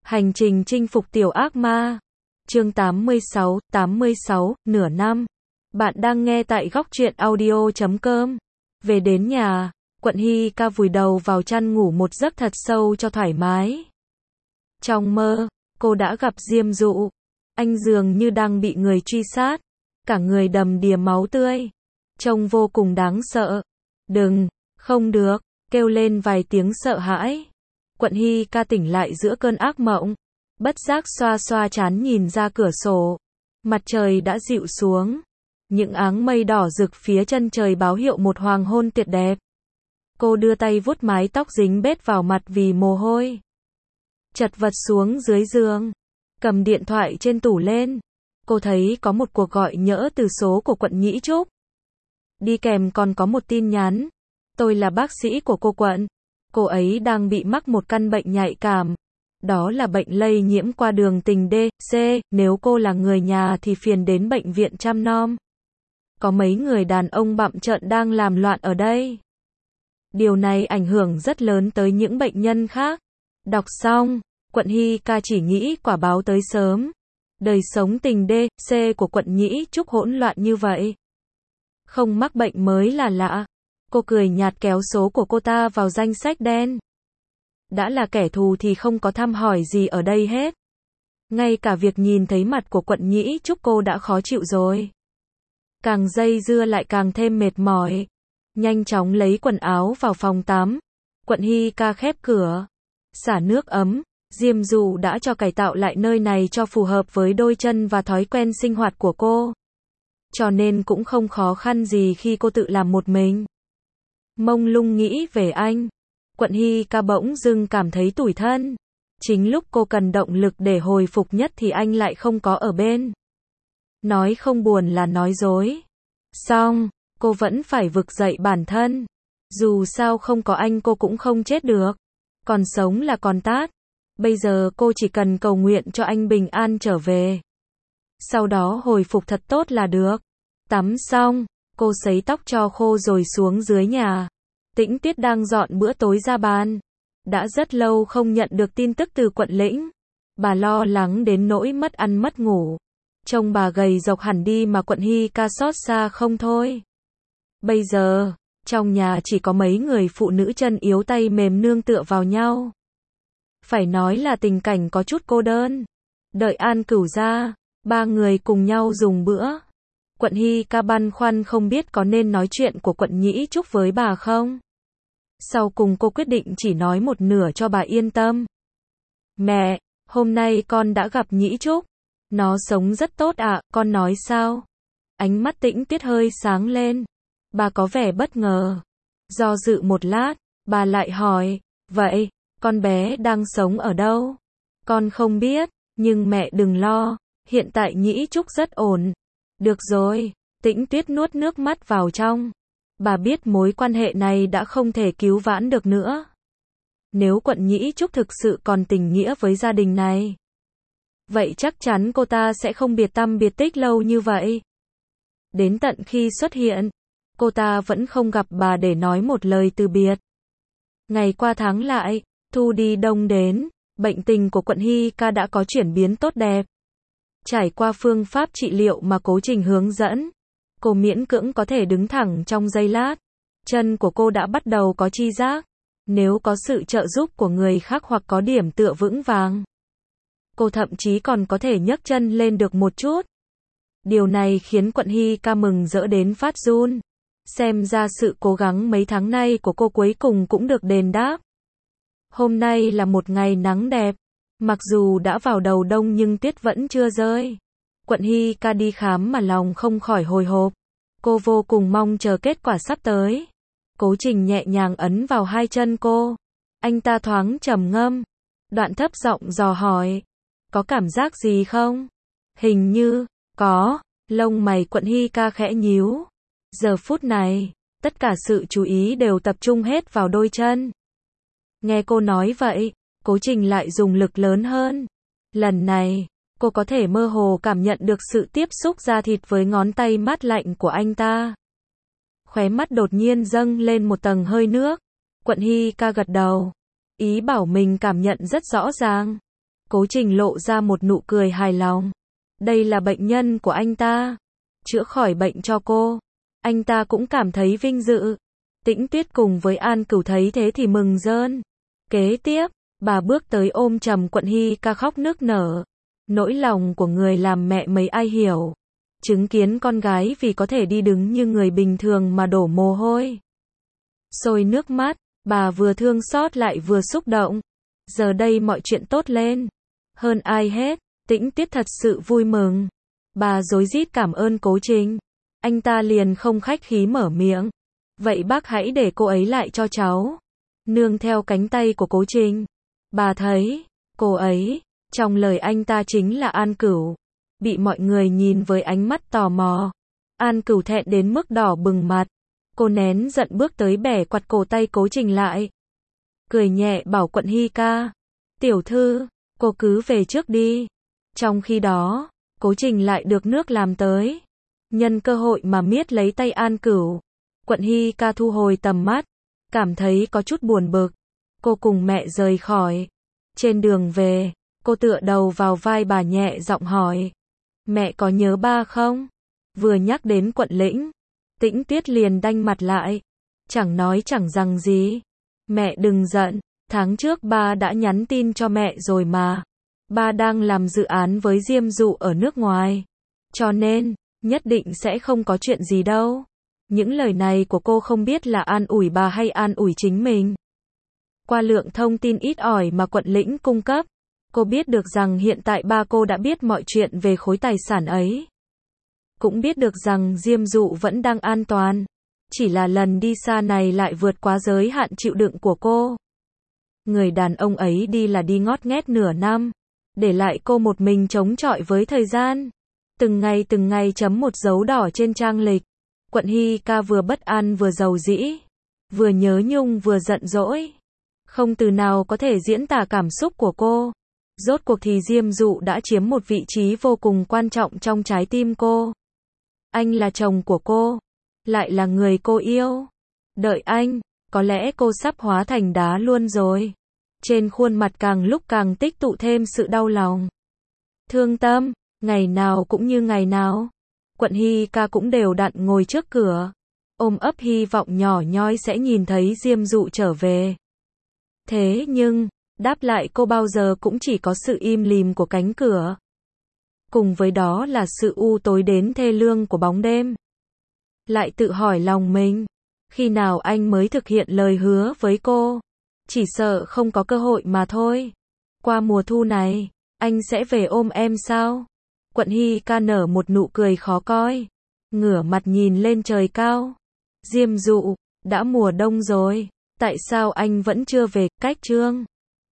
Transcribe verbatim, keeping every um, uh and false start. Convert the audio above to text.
Hành trình chinh phục tiểu ác ma. Chương tám mươi sáu, tám mươi sáu, nửa năm. Bạn đang nghe tại góc truyện audio chấm com. Về đến nhà, Quận Hy Ca vùi đầu vào chăn ngủ một giấc thật sâu cho thoải mái. Trong mơ, cô đã gặp Diêm Dụ. Anh dường như đang bị người truy sát, cả người đầm đìa máu tươi, trông vô cùng đáng sợ. Đừng, không được, kêu lên vài tiếng sợ hãi. Quận Hy Ca tỉnh lại giữa cơn ác mộng, bất giác xoa xoa trán nhìn ra cửa sổ. Mặt trời đã dịu xuống, những áng mây đỏ rực phía chân trời báo hiệu một hoàng hôn tuyệt đẹp. Cô đưa tay vuốt mái tóc dính bết vào mặt vì mồ hôi. Chật vật xuống dưới giường, cầm điện thoại trên tủ lên. Cô thấy có một cuộc gọi nhỡ từ số của Quận Nhĩ Trúc. Đi kèm còn có một tin nhắn. Tôi là bác sĩ của cô Quận. Cô ấy đang bị mắc một căn bệnh nhạy cảm. Đó là bệnh lây nhiễm qua đường tình D, C. Nếu cô là người nhà thì phiền đến bệnh viện chăm nom. Có mấy người đàn ông bặm trợn đang làm loạn ở đây. Điều này ảnh hưởng rất lớn tới những bệnh nhân khác. Đọc xong, Quận Hy Ca chỉ nghĩ quả báo tới sớm. Đời sống tình D, C của Quận Nhĩ Trúc hỗn loạn như vậy. Không mắc bệnh mới là lạ. Cô cười nhạt kéo số của cô ta vào danh sách đen. Đã là kẻ thù thì không có thăm hỏi gì ở đây hết. Ngay cả việc nhìn thấy mặt của Quận Nhĩ Trúc cô đã khó chịu rồi. Càng dây dưa lại càng thêm mệt mỏi. Nhanh chóng lấy quần áo vào phòng tắm. Quận Hy Ca khép cửa, xả nước ấm. Diêm Dụ đã cho cải tạo lại nơi này cho phù hợp với đôi chân và thói quen sinh hoạt của cô. Cho nên cũng không khó khăn gì khi cô tự làm một mình. Mông lung nghĩ về anh, Quận Hy Ca bỗng dưng cảm thấy tủi thân. Chính lúc cô cần động lực để hồi phục nhất thì anh lại không có ở bên. Nói không buồn là nói dối. Xong, cô vẫn phải vực dậy bản thân. Dù sao không có anh cô cũng không chết được. Còn sống là còn tát. Bây giờ cô chỉ cần cầu nguyện cho anh bình an trở về. Sau đó hồi phục thật tốt là được. Tắm xong, cô sấy tóc cho khô rồi xuống dưới nhà. Tĩnh Tiết đang dọn bữa tối ra bàn. Đã rất lâu không nhận được tin tức từ Quận Lĩnh. Bà lo lắng đến nỗi mất ăn mất ngủ. Trông bà gầy rộc hẳn đi mà Quận Hy Ca xót xa không thôi. Bây giờ, trong nhà chỉ có mấy người phụ nữ chân yếu tay mềm nương tựa vào nhau. Phải nói là tình cảnh có chút cô đơn. Đợi An Cửu ra, ba người cùng nhau dùng bữa. Quận Hy Ca băn khoăn không biết có nên nói chuyện của Quận Nhĩ Trúc với bà không. Sau cùng cô quyết định chỉ nói một nửa cho bà yên tâm. Mẹ, hôm nay con đã gặp Nhĩ Trúc. Nó sống rất tốt ạ, à, con nói sao? Ánh mắt Tĩnh Tiết hơi sáng lên. Bà có vẻ bất ngờ. Do dự một lát, bà lại hỏi, vậy, con bé đang sống ở đâu? Con không biết, nhưng mẹ đừng lo, hiện tại Nhĩ Trúc rất ổn. Được rồi, Tĩnh Tiết nuốt nước mắt vào trong. Bà biết mối quan hệ này đã không thể cứu vãn được nữa. Nếu Quận Nhĩ Trúc thực sự còn tình nghĩa với gia đình này, vậy chắc chắn cô ta sẽ không biệt tăm biệt tích lâu như vậy. Đến tận khi xuất hiện, cô ta vẫn không gặp bà để nói một lời từ biệt. Ngày qua tháng lại, thu đi đông đến, bệnh tình của Quận Hy Ca đã có chuyển biến tốt đẹp. Trải qua phương pháp trị liệu mà Cố Trình hướng dẫn, cô miễn cưỡng có thể đứng thẳng trong giây lát. Chân của cô đã bắt đầu có chi giác. Nếu có sự trợ giúp của người khác hoặc có điểm tựa vững vàng, cô thậm chí còn có thể nhấc chân lên được một chút. Điều này khiến Quận Hy Ca mừng rỡ đến phát run. Xem ra sự cố gắng mấy tháng nay của cô cuối cùng cũng được đền đáp. Hôm nay là một ngày nắng đẹp. Mặc dù đã vào đầu đông nhưng tuyết vẫn chưa rơi. Quận Hy Ca đi khám mà lòng không khỏi hồi hộp. Cô vô cùng mong chờ kết quả sắp tới. Cố Trình nhẹ nhàng ấn vào hai chân cô. Anh ta thoáng trầm ngâm. Đoạn thấp giọng dò hỏi. Có cảm giác gì không? Hình như, có. Lông mày Quận Hy Ca khẽ nhíu. Giờ phút này, tất cả sự chú ý đều tập trung hết vào đôi chân. Nghe cô nói vậy, Cố Trình lại dùng lực lớn hơn. Lần này, cô có thể mơ hồ cảm nhận được sự tiếp xúc da thịt với ngón tay mát lạnh của anh ta. Khóe mắt đột nhiên dâng lên một tầng hơi nước. Quận Hy Ca gật đầu. Ý bảo mình cảm nhận rất rõ ràng. Cố Trình lộ ra một nụ cười hài lòng. Đây là bệnh nhân của anh ta. Chữa khỏi bệnh cho cô. Anh ta cũng cảm thấy vinh dự. Tĩnh Tuyết cùng với An Cửu thấy thế thì mừng rơn. Kế tiếp, bà bước tới ôm chầm Quận Hy Ca khóc nức nở. Nỗi lòng của người làm mẹ mấy ai hiểu. Chứng kiến con gái vì có thể đi đứng như người bình thường mà đổ mồ hôi. Sôi nước mắt, bà vừa thương xót lại vừa xúc động. Giờ đây mọi chuyện tốt lên. Hơn ai hết, Tĩnh Tuyết thật sự vui mừng. Bà rối rít cảm ơn Cố Trình. Anh ta liền không khách khí mở miệng. Vậy bác hãy để cô ấy lại cho cháu. Nương theo cánh tay của Cố Trình. Bà thấy, cô ấy, trong lời anh ta chính là An Cửu. Bị mọi người nhìn với ánh mắt tò mò. An Cửu thẹn đến mức đỏ bừng mặt. Cô nén giận bước tới bẻ quặt cổ tay Cố Trình lại. Cười nhẹ bảo Quận Hy Ca. Tiểu thư, cô cứ về trước đi. Trong khi đó, Cố Trình lại được nước làm tới. Nhân cơ hội mà miết lấy tay An Cửu. Quận Hy Ca thu hồi tầm mắt. Cảm thấy có chút buồn bực. Cô cùng mẹ rời khỏi. Trên đường về, cô tựa đầu vào vai bà nhẹ giọng hỏi. Mẹ có nhớ ba không? Vừa nhắc đến Quận Lĩnh, Tĩnh Tuyết liền đanh mặt lại. Chẳng nói chẳng rằng gì. Mẹ đừng giận, tháng trước ba đã nhắn tin cho mẹ rồi mà. Ba đang làm dự án với Diêm Dụ ở nước ngoài. Cho nên, nhất định sẽ không có chuyện gì đâu. Những lời này của cô không biết là an ủi bà hay an ủi chính mình. Qua lượng thông tin ít ỏi mà Quận Lĩnh cung cấp, cô biết được rằng hiện tại ba cô đã biết mọi chuyện về khối tài sản ấy. Cũng biết được rằng Diêm Dụ vẫn đang an toàn. Chỉ là lần đi xa này lại vượt quá giới hạn chịu đựng của cô. Người đàn ông ấy đi là đi ngót nghét nửa năm. Để lại cô một mình chống chọi với thời gian. Từng ngày từng ngày chấm một dấu đỏ trên trang lịch. Quận Hy Ca vừa bất an vừa giàu dĩ. Vừa nhớ nhung vừa giận dỗi. Không từ nào có thể diễn tả cảm xúc của cô. Rốt cuộc thì Diêm Dụ đã chiếm một vị trí vô cùng quan trọng trong trái tim cô. Anh là chồng của cô. Lại là người cô yêu. Đợi anh, có lẽ cô sắp hóa thành đá luôn rồi. Trên khuôn mặt càng lúc càng tích tụ thêm sự đau lòng. Thương tâm, ngày nào cũng như ngày nào. Quận Hy Ca cũng đều đặn ngồi trước cửa. Ôm ấp hy vọng nhỏ nhoi sẽ nhìn thấy Diêm Dụ trở về. Thế nhưng, đáp lại cô bao giờ cũng chỉ có sự im lìm của cánh cửa. Cùng với đó là sự u tối đến thê lương của bóng đêm. Lại tự hỏi lòng mình, khi nào anh mới thực hiện lời hứa với cô? Chỉ sợ không có cơ hội mà thôi. Qua mùa thu này, anh sẽ về ôm em sao? Quận Hy Ca nở một nụ cười khó coi. Ngửa mặt nhìn lên trời cao. Diêm Dụ, đã mùa đông rồi. Tại sao anh vẫn chưa về? Cách chương